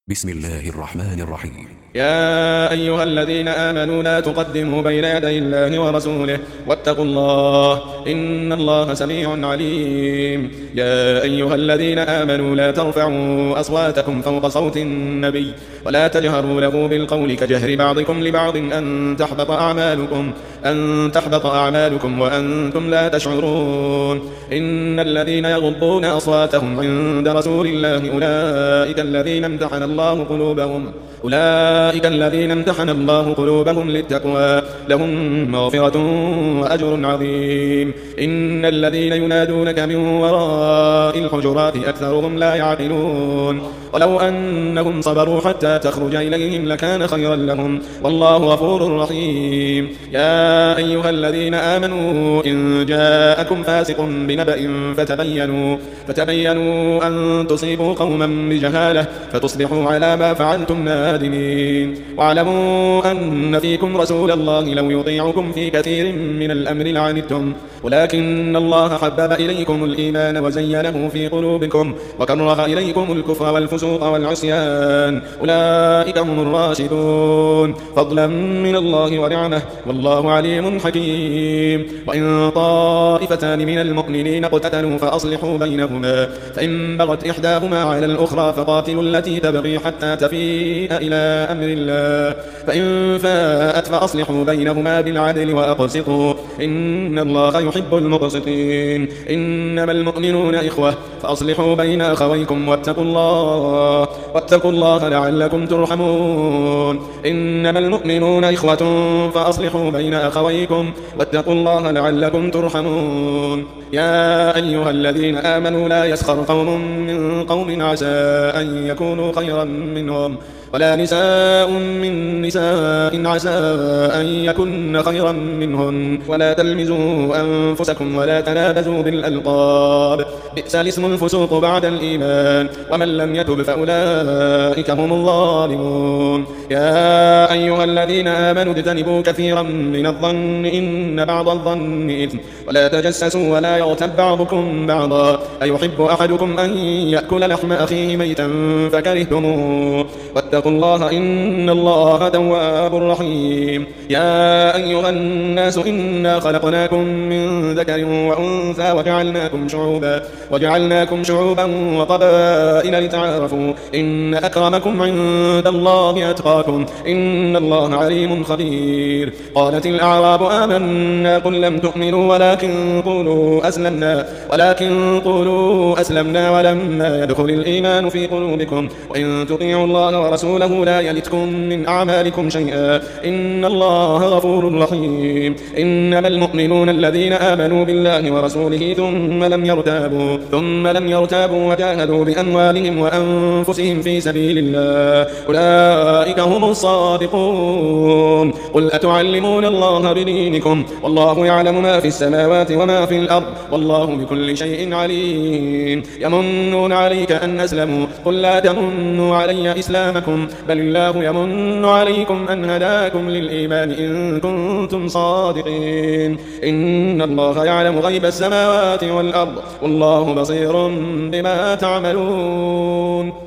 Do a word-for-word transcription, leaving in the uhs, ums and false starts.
بسم الله الرحمن الرحيم. يا أيها الذين آمنوا لا تقدموا بين يدي الله ورسوله واتقوا الله إن الله سميع عليم. يا أيها الذين آمنوا لا ترفعوا أصواتكم فوق صوت النبي ولا تجهروا له بالقول كجهر بعضكم لبعض أن تحبط أعمالكم أن تحبط أعمالكم وأنتم لا تشعرون. إن الذين يغضون أصواتهم عند رسول الله أولئك الذين امتحن الله قلوبهم أولئك الذين امتحن الله قلوبهم للتقوى لهم مغفرة وأجر عظيم. إن الذين ينادونك من وراء الحجرات أكثرهم لا يعقلون. ولو أنهم صبروا حتى تخرج إليهم لكان خيرا لهم والله غفور رحيم. يا أيها الذين آمنوا إن جاءكم فاسق بنبأ فتبينوا فتبينوا أن تصيبوا قوما بجهالة فتصبحوا على ما فعلتم نادمين. واعلموا أن فيكم رسول الله لو يطيعكم في كثير من الأمر لعنتم ولكن الله حبب إليكم الإيمان وزينه في قلوبكم وكره إليكم الكفر والفسوق والعصيان أولئك هم الراشدون فضلا من الله ونعمه والله عليم حكيم. وإن طائفتان من المؤمنين اقتتلوا فأصلحوا بينهما فإن بغت إحداهما على الأخرى فقاتلوا التي تبغي حتى تفيء إلى أمر الله فإن فاءت فأصلحوا بينهما بالعدل وأقسطوا إن الله يحب المقسطين. إنما المؤمنون إخوة فأصلحوا بين أخويكم واتقوا الله واتقوا الله لعلكم ترحمون. إنما المؤمنون إخوة فأصلحوا بين أخويكم واتقوا الله لعلكم ترحمون. يا أيها الذين آمنوا لا يسخر قوم من قوم عسى أن يكونوا خيرا منهم ولا نساء من نساء عسى أن يكن خيرا منهن ولا تلمزوا أنفسكم ولا تنابزوا بالألقاب بئس الاسم الفسوق بعد الإيمان ومن لم يتب فأولئك هم الظالمون. يا أيها الذين آمنوا اجتنبوا كثيرا من الظن إن بعض الظن إثم ولا تجسسوا ولا يغتب بعضكم بعضا أيحب أحدكم أن يأكل لحم أخيه ميتا فكرهتموه واتقوا الله إن الله تواب رحيم. يا أيها الناس إنا خلقناكم من ذكر وأنثى وجعلناكم شعوبا وجعلناكم شعوبا وقبائل لتعارفوا إن أكرمكم عند الله أتقاكم إن الله عليم خبير. قالت الأعراب آمنا قل لم تؤمنوا ولكن قولوا أسلمنا ولكن قولوا أسلمنا ولما يدخل الإيمان في قلوبكم وإن تطيعوا الله ورسوله لا يلتكم من أعمالكم شيئا إن الله غفور رحيم. إنما المؤمنون الذين آمنوا بالله ورسوله ثم لم يرتابوا ثم لم يرتابوا وجاهدوا بأموالهم وأنفسهم في سبيل الله أولئك هم الصادقون. قل أتعلمون الله بدينكم والله يعلم ما في السماوات وما في الأرض والله بكل شيء عليم. يمنون عليك أن أسلموا قل لا تمنوا علي إسلامكم بل الله يمن عليكم أن هداكم للإيمان إن كنتم صادقين. إن الله يعلم غيب السماوات والأرض والله بصير بما تعملون.